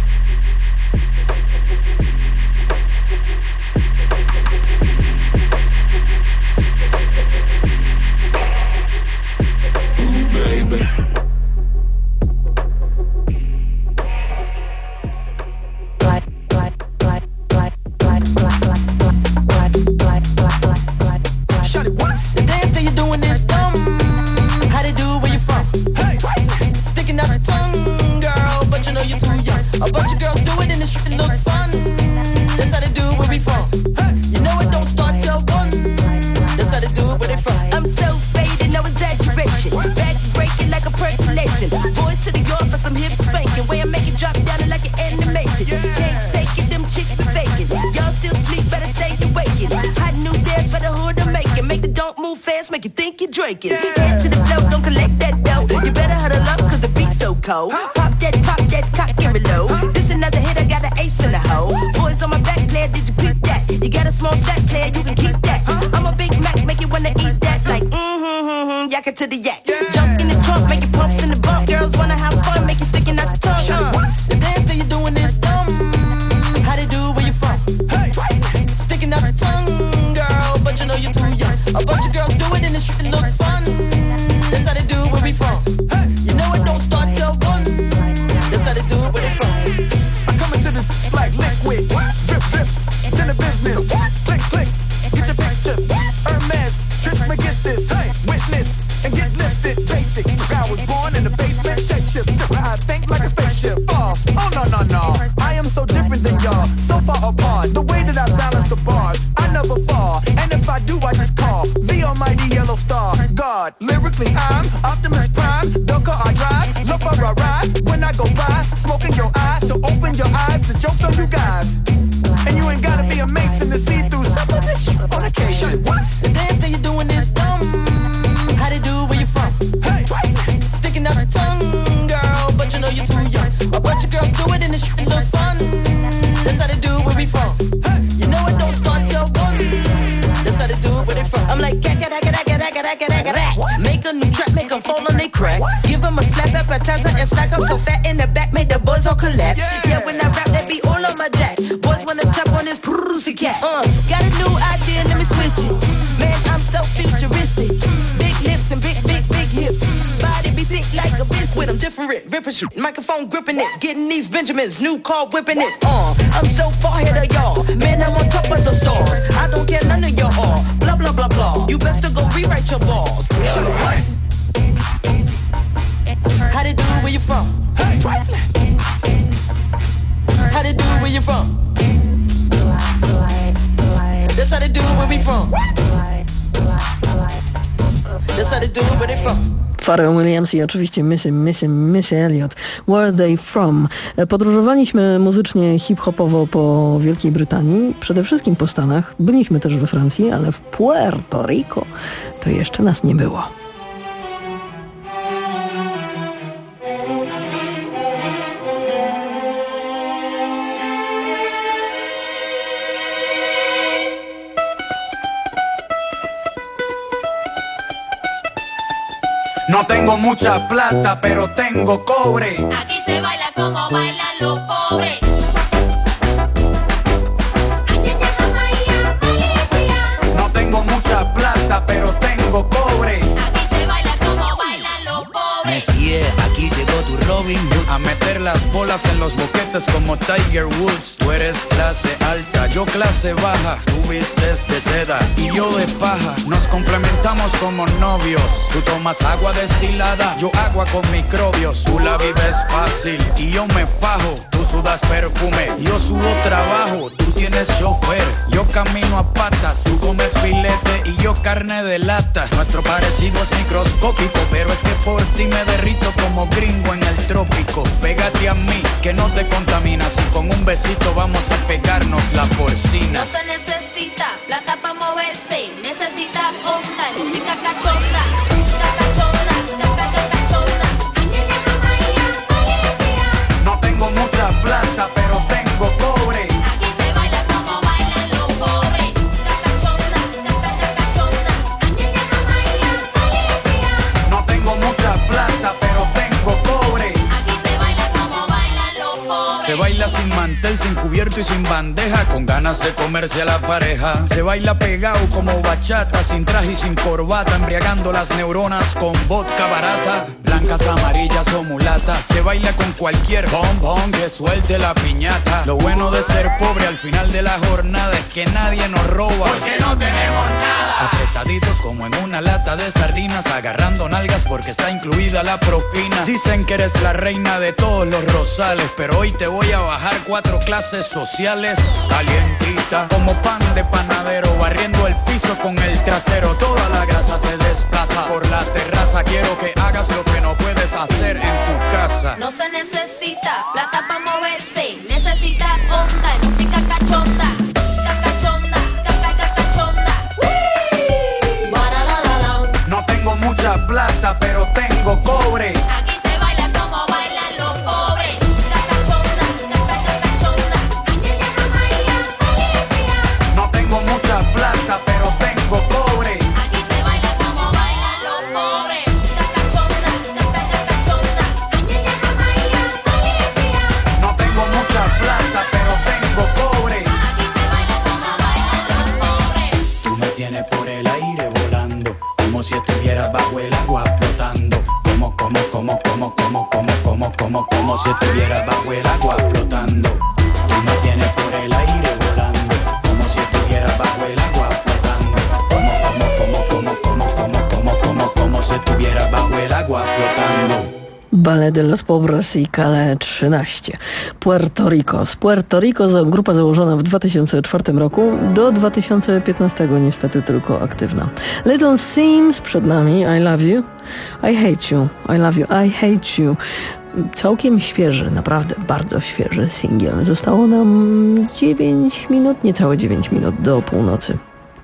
Pop that, pop that, cock and reload. This another hit, I got an ace in the hole. Boys on my back, player, did you pick that? You got a small stack, player, you can keep that. I'm a Big Mac, make you wanna eat that. Like, mm-hmm, mm-hmm, yak it to the yak. Jump in the trunk, make it pumps in the bump. Girls wanna have fun, make it sticking out the tongue. Uh. The dance that you're doing is dumb. How they do, where you from? Sticking out the tongue, girl, but you know you're too young. A bunch of girls do it and it should look fun. That's how they do, where we from. You know it don't start till one. That's how they do it, where they you guys. And you ain't gotta be a Mason to see through some of this shit on occasion. What? The dance that you're doing is dumb. How they do, where you from? Hey, sticking out your tongue, girl, but you know you're too young. A bunch of girls do it and it's a little fun. That's how they do where we from. Hey, you know it don't start till one. That's how they do it where they from. I'm like, cat, cat, cat, cat, cat, cat, cat, cat, cat. Make a new track, make them fall on they crack. What? Give them a slap appetizer and slack up so fat in the back, make the boys all collapse. Yeah, yeah when I rap, that be all on my jack. Boys wanna tap on this pussy cat. Uh, got a new idea, let me switch it. Man, I'm so futuristic. Big lips and big, big, big hips. Body be thick like a biscuit. I'm different, ripping shit. Microphone gripping it. Getting these Benjamins. New car whipping it. Uh, I'm so far ahead of y'all. Man, I'm on top of the stars. I don't care none of y'all. Blah, blah, blah, blah. You best to go rewrite your balls. How they do it, where you from? hey, How they do it, where you from? That's how they do it, where we from. That's how they do it, where they from. Pharrell Williams i oczywiście Missy, Missy, Missy Elliott. Where they from? Podróżowaliśmy muzycznie hip-hopowo po Wielkiej Brytanii, przede wszystkim po Stanach. Byliśmy też we Francji, ale w Puerto Rico to jeszcze nas nie było. No tengo mucha plata, pero tengo cobre. Aquí se baila como bailan los pobres. No tengo mucha plata, pero tengo cobre. Aquí se baila como bailan los pobres. Messi, aquí llegó tu Robin Hood a meter las bolas en los boquetes como Tiger Woods. Tú eres clase alta, yo clase baja. Tú vistes de seda y yo de paja. Nos complementamos como novios. Tú tomas agua destilada, yo agua con microbios. Tú la vives fácil y yo me fajo. Tú sudas perfume, yo subo trabajo. Tú tienes chofer, yo camino a patas. Tú comes filete y yo carne de lata. Nuestro parecido es microscópico, pero es que por ti me derrito como gringo en el trópico. Pégate a mí, que no te contaminas. Y con un besito vamos a pegarnos la porcina. No se necesita plata para moverse, necesita onda, música cachonda, música cachonda, música cachonda. No tengo mucha plata, pero tengo cobre. Aquí se baila como bailan los pobres, música cachonda, música cachonda. No tengo mucha plata, pero tengo cobre. Aquí se baila como bailan los pobres. Se baila sin mantel, sin cubierto y sin bandeja, con ganas de comerse a la pareja. Se baila pegado como bachata, sin traje y sin corbata, embriagando las neuronas con vodka barata. Blancas, amarillas o mulatas. Se baila con cualquier bombón que suelte la piñata. Lo bueno de ser pobre al final de la jornada es que nadie nos roba, porque no tenemos nada. Apretaditos como en una lata de sardinas, agarrando nalgas porque está incluida la propina. Dicen que eres la reina de todos los rosales, pero hoy te voy a bajar cuatro clases sociales. Calientita como pan de panadero, barriendo el piso con el trasero. Toda la grasa se desplaza por la terraza. Quiero que hagas lo que no puedes hacer en tu casa. No se necesita plata para moverse, necesita onda y música cachonda, música cachonda, caca cachonda. No tengo mucha plata, pero tengo cobre. Aquí se baila como bailan los pobres, música cachonda, caca cachonda. No tengo mucha plata, pero tengo cobre. Aquí se baila como bailan los pobres, música cachonda, caca cachonda. No tengo mucha plata, pero tengo cobre. Aquí se baila como bailan los pobres. Tú me tienes por el aire volando, como si estuvieras bajo el agua flotando. Como, como, como, como, como, como, como, como, como si estuvieras bajo el agua flotando. Tú me tienes por el aire volando, como si estuvieras bajo el agua flotando. Como, como, como, como, como, como, como, como, como si estuvieras bajo el agua flotando. Ballet de los Pobres i Kale trzynaście. Puerto Rico. Z Puerto Rico grupa założona w dwa tysiące czwartym roku, do dwa tysiące piętnastego niestety tylko aktywna. Little Sims przed nami, I love you, I hate you, I love you, I hate you. całkiem świeży, naprawdę bardzo świeży singiel. Zostało nam dziewięć minut, niecałe dziewięć minut do północy.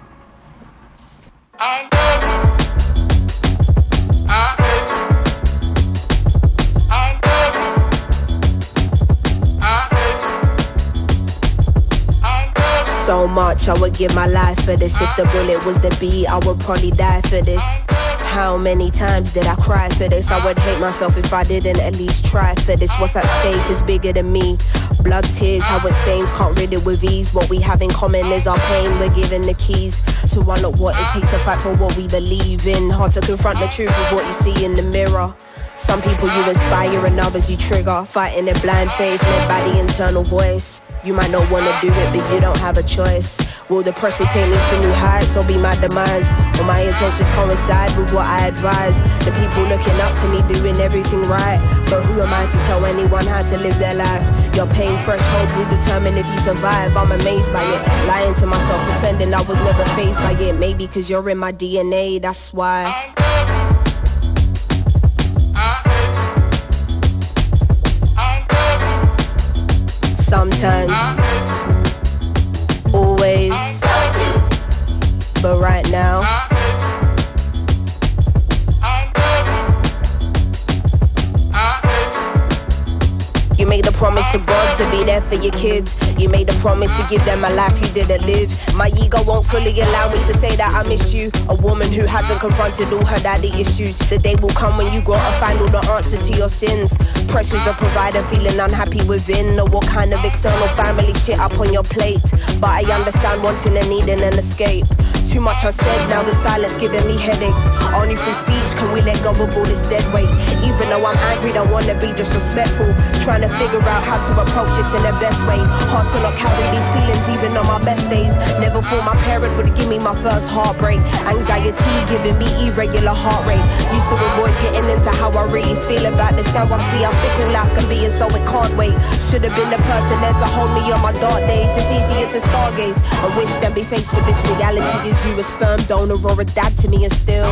So much, I would give my life for this. If the bullet was the beat, I would probably die for this. How many times did I cry for this? I would hate myself if I didn't at least try for this. What's at stake is bigger than me. Blood, tears, how it stains, can't rid it with ease. What we have in common is our pain. We're given the keys to unlock what it takes to fight for what we believe in. Hard to confront the truth of what you see in the mirror. Some people you inspire and others you trigger. Fighting in blind faith led by the internal voice. You might not want to do it, but you don't have a choice. Will the pressure take me to new heights or be my demise? Will my intentions coincide with what I advise? The people looking up to me doing everything right, but who am I to tell anyone how to live their life? Your pain, fresh hope will determine if you survive. I'm amazed by it, lying to myself, pretending I was never faced by it. Maybe cause you're in my D N A, that's why. Sometimes, always, but right now, you made a promise to God to be there for your kids. You made a promise to give them a life you didn't live. My ego won't fully allow me to say that I miss you. A woman who hasn't confronted all her daddy issues. The day will come when you gotta find all the answers to your sins. Pressures of provider, feeling unhappy within. Or what kind of external family shit up on your plate. But I understand wanting and needing an escape. Too much unsaid, now the silence giving me headaches. Only through speech can we let go of all this dead weight. Even though I'm angry, don't wanna be disrespectful. Trying to figure out how to approach this in the best way. Hard to not carry these feelings even on my best days. Never thought my parents would give me my first heartbreak. Anxiety giving me irregular heart rate. Used to avoid getting into how I really feel about this. Now I see how fickle life can be and so it can't wait. Should have been the person there to hold me on my dark days. It's easier to stargaze and wish than be faced with this reality. Is you a sperm donor or a dad to me and still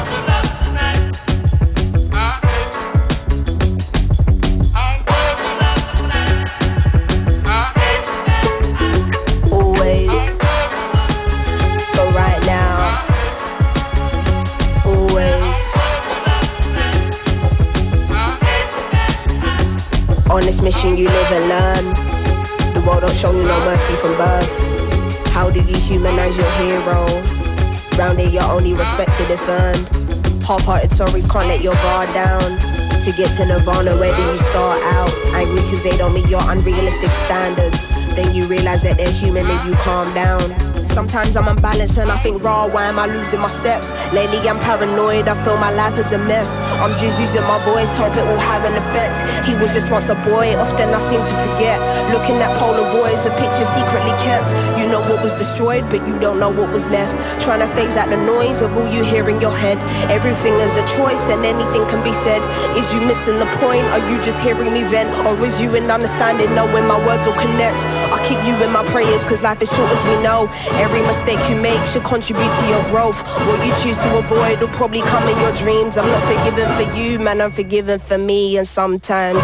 on this mission you live and learn. The world don't show you no mercy from birth. How do you humanize your hero? Round here you're only respected if earned. Half-hearted stories can't let your guard down. To get to Nirvana, where do you start out? Angry cause they don't meet your unrealistic standards. Then you realize that they're human and you calm down. Sometimes I'm unbalanced and I think, raw, why am I losing my steps? Lately I'm paranoid, I feel my life is a mess. I'm just using my voice, hope it will have an effect. He was just once a boy, often I seem to forget. Looking at Polaroids, a picture secretly kept. You know what was destroyed, but you don't know what was left. Trying to phase out the noise of all you hear in your head. Everything is a choice and anything can be said. Is you missing the point? Are you just hearing me vent? Or is you in understanding, knowing my words will connect? I keep you in my prayers, cause life is short as we know. Every mistake you make should contribute to your growth. What you choose to avoid will probably come in your dreams. I'm not forgiven for you, man, I'm forgiven for me. And sometimes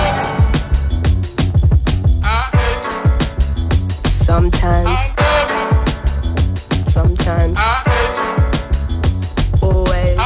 Sometimes Sometimes Always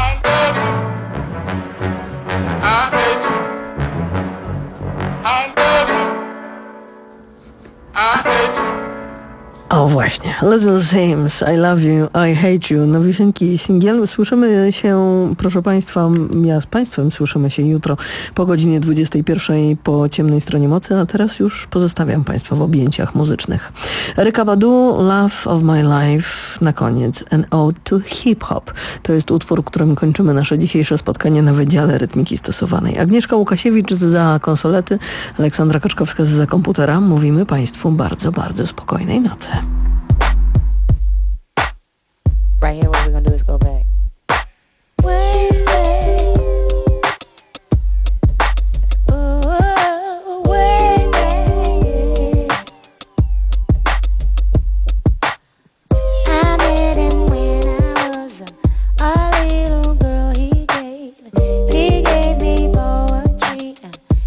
O właśnie, Little Sims, I Love You, I Hate You, nowinki singiel. Słyszymy się, proszę Państwa, ja z Państwem słyszymy się jutro po godzinie dwudziestej pierwszej po ciemnej stronie mocy, a teraz już pozostawiam Państwa w objęciach muzycznych. Erykah Badu, Love of My Life, na koniec An Ode to Hip Hop. To jest utwór, którym kończymy nasze dzisiejsze spotkanie na Wydziale Rytmiki Stosowanej. Agnieszka Łukasiewicz za konsolety, Aleksandra Kaczkowska za komputera. Mówimy Państwu bardzo, bardzo spokojnej nocy. Right here, what we're gonna do is go back. Way back. Ooh, way back. I met him when I was a, a little girl. He gave, he gave me poetry and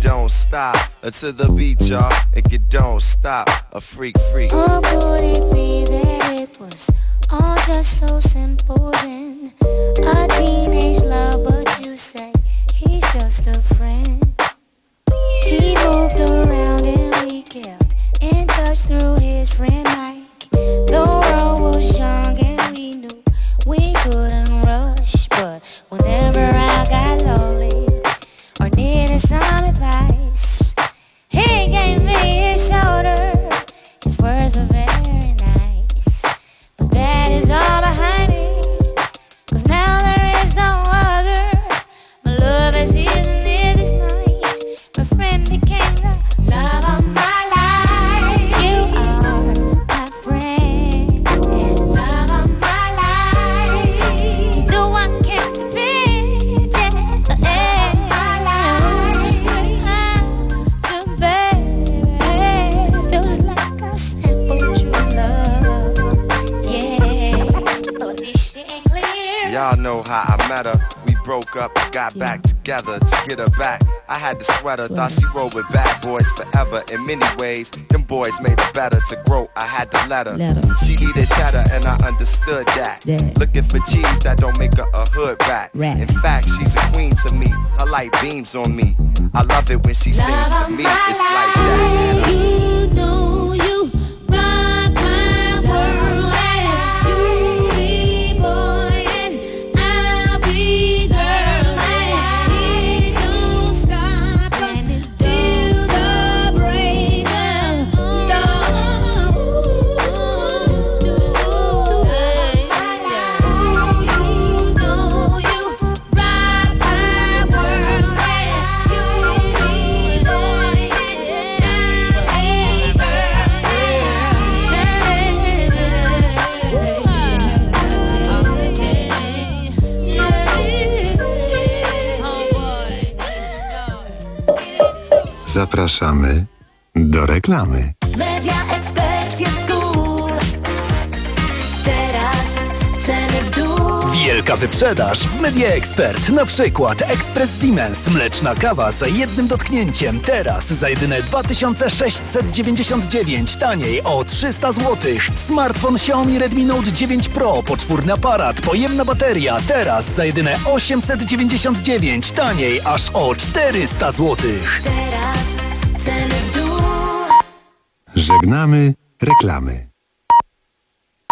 don't stop. To the beat, y'all, and you don't stop. A freak, freak. Or could it be that it was all just so simple then? A teenage love, but you say he's just a friend. He moved around and we kept in touch through his friend Mike. The world was young and we knew we couldn't rush, but whenever I got lonely or needed some advice, he gave me his shoulder. His words were very nice, but that is all behind me, 'cause now there is no other. My love is easing near this night. My friend became the love of my life. You are my friend and love of my life. The one kept the bitch at the end of my life. Without you, baby, feels like a simple true love. Yeah, but this shit ain't clear. Y'all know how I met her. We broke up, got back together to get her back. I had the sweater, thought she rolled with bad boys forever. In many ways, them boys made her better. To grow, I had to let her. Let her. She needed cheddar, and I understood that. That. Looking for cheese, that don't make her a hood rat. Rat. In fact, she's a queen to me. Her light beams on me. I love it when she sings to me. It's like that. You know you rock my world, and you be boy and I'll be girl, and it don't stop till the break of dawn. You know you rock my world, and you be boy and I'll be Zapraszamy do reklamy. Media Expert jest cool. Teraz ceny w dół. Wielka wyprzedaż w Media Expert. Na przykład Express Siemens, mleczna kawa za jednym dotknięciem. Teraz za jedyne dwa tysiące sześćset dziewięćdziesiąt dziewięć, taniej o trzysta złotych. Smartfon Xiaomi Redmi Note dziewięć Pro, poczwórny aparat, pojemna bateria. Teraz za jedyne osiemset dziewięćdziesiąt dziewięć, taniej aż o czterysta złotych. Teraz ceny w dół. Żegnamy reklamy.